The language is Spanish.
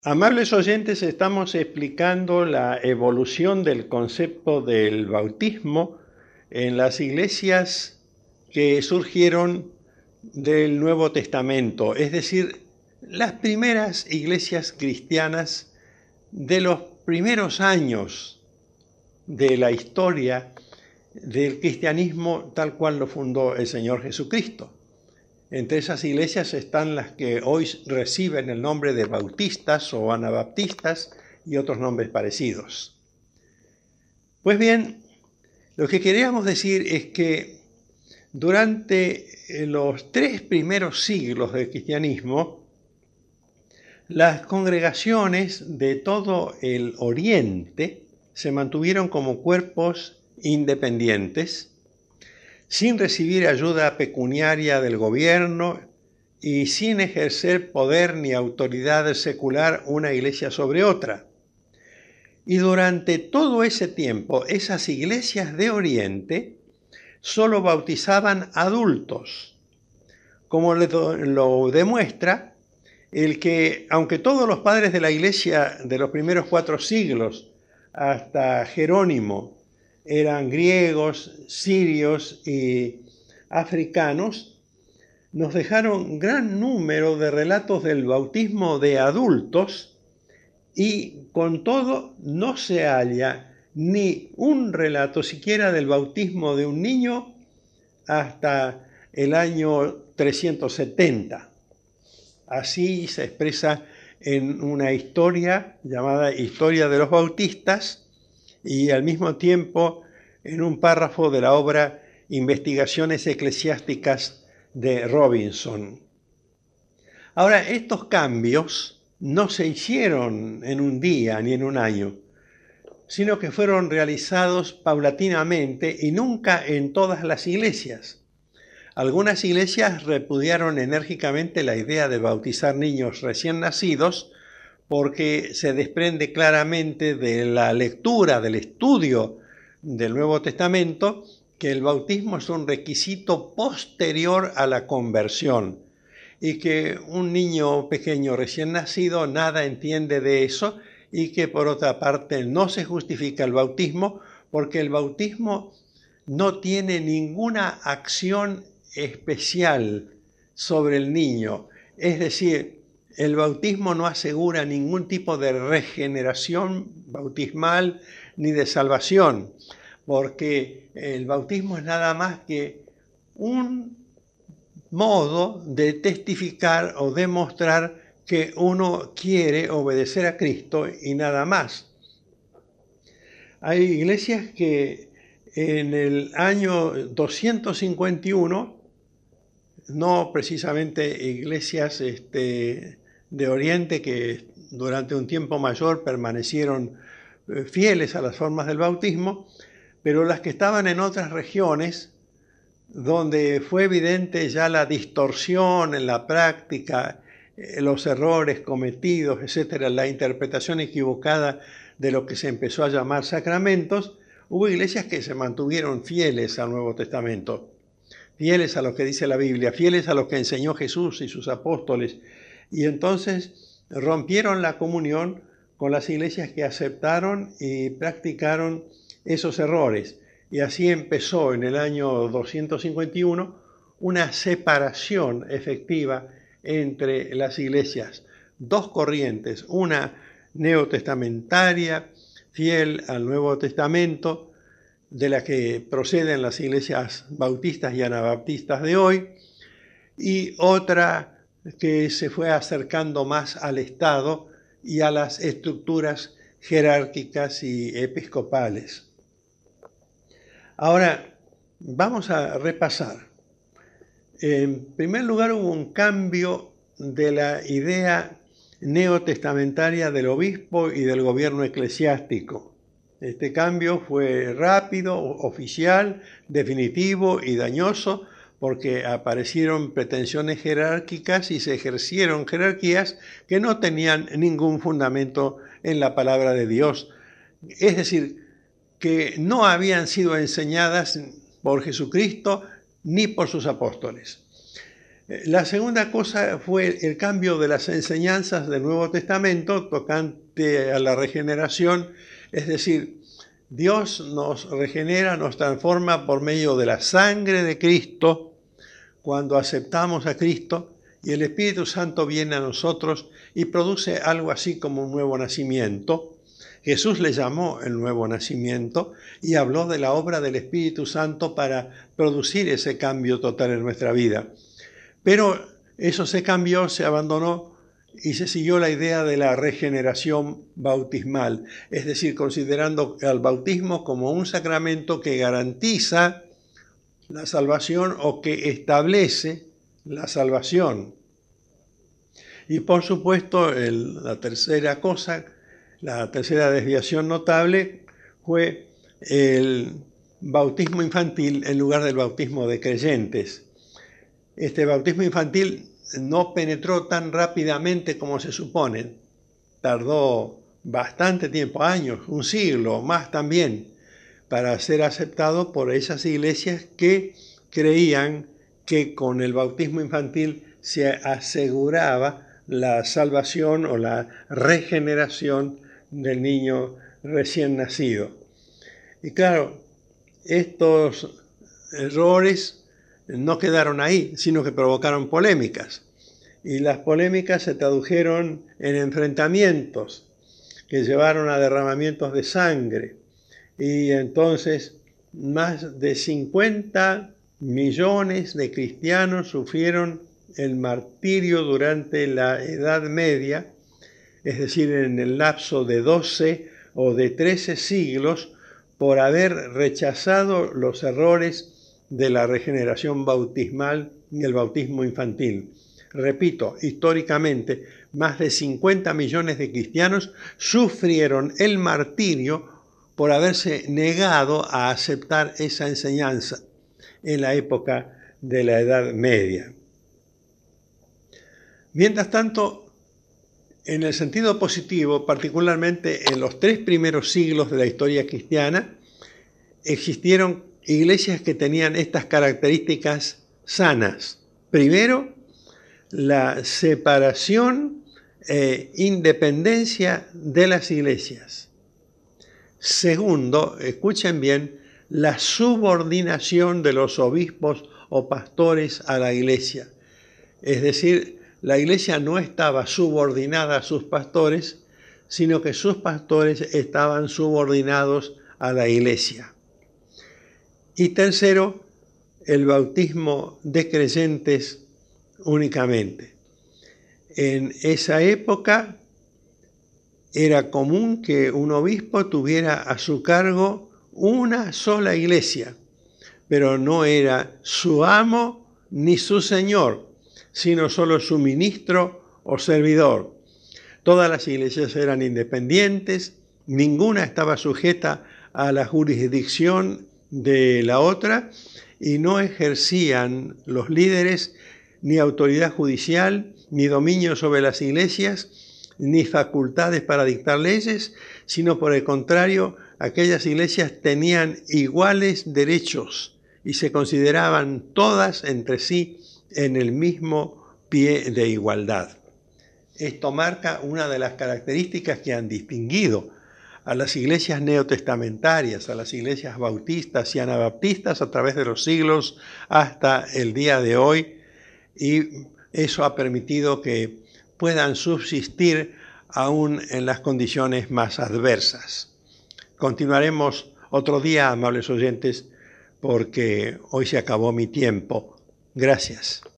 Amables oyentes, estamos explicando la evolución del concepto del bautismo en las iglesias que surgieron del Nuevo Testamento, es decir, las primeras iglesias cristianas de los primeros años de la historia del cristianismo tal cual lo fundó el Señor Jesucristo. Entre esas iglesias están las que hoy reciben el nombre de bautistas o anabaptistas y otros nombres parecidos. Pues bien, lo que queríamos decir es que durante los 3 primeros siglos del cristianismo, las congregaciones de todo el Oriente se mantuvieron como cuerpos independientes, sin recibir ayuda pecuniaria del gobierno y sin ejercer poder ni autoridad secular una iglesia sobre otra. Y durante todo ese tiempo, esas iglesias de Oriente solo bautizaban adultos, como lo demuestra el que, aunque todos los padres de la iglesia de los primeros 4 siglos, hasta Jerónimo, eran griegos, sirios y africanos, nos dejaron gran número de relatos del bautismo de adultos y con todo no se halla ni un relato siquiera del bautismo de un niño hasta el año 370. Así se expresa en una historia llamada Historia de los Bautistas, y al mismo tiempo en un párrafo de la obra Investigaciones Eclesiásticas de Robinson. Ahora, estos cambios no se hicieron en un día ni en un año, sino que fueron realizados paulatinamente y nunca en todas las iglesias. Algunas iglesias repudiaron enérgicamente la idea de bautizar niños recién nacidos, porque se desprende claramente de la lectura, del estudio del Nuevo Testamento, que el bautismo es un requisito posterior a la conversión y que un niño pequeño recién nacido nada entiende de eso, y que por otra parte no se justifica el bautismo porque el bautismo no tiene ninguna acción especial sobre el niño. Es decir, el bautismo no asegura ningún tipo de regeneración bautismal ni de salvación, porque el bautismo es nada más que un modo de testificar o demostrar que uno quiere obedecer a Cristo y nada más. Hay iglesias que en el año 251, no precisamente iglesias de Oriente que durante un tiempo mayor permanecieron fieles a las formas del bautismo, pero las que estaban en otras regiones donde fue evidente ya la distorsión en la práctica, los errores cometidos, etcétera, la interpretación equivocada de lo que se empezó a llamar sacramentos, hubo iglesias que se mantuvieron fieles al Nuevo Testamento, fieles a lo que dice la Biblia, fieles a lo que enseñó Jesús y sus apóstoles, y entonces rompieron la comunión con las iglesias que aceptaron y practicaron esos errores. Y así empezó en el año 251 una separación efectiva entre las iglesias. 2 corrientes, una neotestamentaria, fiel al Nuevo Testamento, de la que proceden las iglesias bautistas y anabaptistas de hoy, y otra que se fue acercando más al Estado y a las estructuras jerárquicas y episcopales. Ahora, vamos a repasar. En primer lugar, hubo un cambio de la idea neotestamentaria del obispo y del gobierno eclesiástico. Este cambio fue rápido, oficial, definitivo y dañoso, porque aparecieron pretensiones jerárquicas y se ejercieron jerarquías que no tenían ningún fundamento en la palabra de Dios. Es decir, que no habían sido enseñadas por Jesucristo ni por sus apóstoles. La segunda cosa fue el cambio de las enseñanzas del Nuevo Testamento tocante a la regeneración, es decir, Dios nos regenera, nos transforma por medio de la sangre de Cristo cuando aceptamos a Cristo, y el Espíritu Santo viene a nosotros y produce algo así como un nuevo nacimiento. Jesús le llamó el nuevo nacimiento y habló de la obra del Espíritu Santo para producir ese cambio total en nuestra vida. Pero eso se cambió, se abandonó y se siguió la idea de la regeneración bautismal, es decir, considerando al bautismo como un sacramento que garantiza la salvación o que establece la salvación. Y por supuesto, la tercera cosa, la tercera desviación notable fue el bautismo infantil en lugar del bautismo de creyentes. Este bautismo infantil no penetró tan rápidamente como se supone. Tardó bastante tiempo, años, un siglo, más también, para ser aceptado por esas iglesias que creían que con el bautismo infantil se aseguraba la salvación o la regeneración del niño recién nacido. Y claro, estos errores no quedaron ahí, sino que provocaron polémicas. Y las polémicas se tradujeron en enfrentamientos que llevaron a derramamientos de sangre. Y entonces más de 50 millones de cristianos sufrieron el martirio durante la Edad Media, es decir, en el lapso de 12 o de 13 siglos, por haber rechazado los errores de la regeneración bautismal y el bautismo infantil. Repito, históricamente, más de 50 millones de cristianos sufrieron el martirio por haberse negado a aceptar esa enseñanza en la época de la Edad Media. Mientras tanto, en el sentido positivo, particularmente en los 3 primeros siglos de la historia cristiana, existieron iglesias que tenían estas características sanas. Primero, la separación e independencia de las iglesias. Segundo, escuchen bien, la subordinación de los obispos o pastores a la iglesia. Es decir, la iglesia no estaba subordinada a sus pastores, sino que sus pastores estaban subordinados a la iglesia. Y tercero, el bautismo de creyentes únicamente. En esa época era común que un obispo tuviera a su cargo una sola iglesia, pero no era su amo ni su señor, sino solo su ministro o servidor. Todas las iglesias eran independientes, ninguna estaba sujeta a la jurisdicción de la otra y no ejercían los líderes ni autoridad judicial, ni dominio sobre las iglesias, ni facultades para dictar leyes, sino por el contrario, aquellas iglesias tenían iguales derechos y se consideraban todas entre sí en el mismo pie de igualdad. Esto marca una de las características que han distinguido a las iglesias neotestamentarias, a las iglesias bautistas y anabaptistas a través de los siglos hasta el día de hoy, y eso ha permitido que puedan subsistir aún en las condiciones más adversas. Continuaremos otro día, amables oyentes, porque hoy se acabó mi tiempo. Gracias.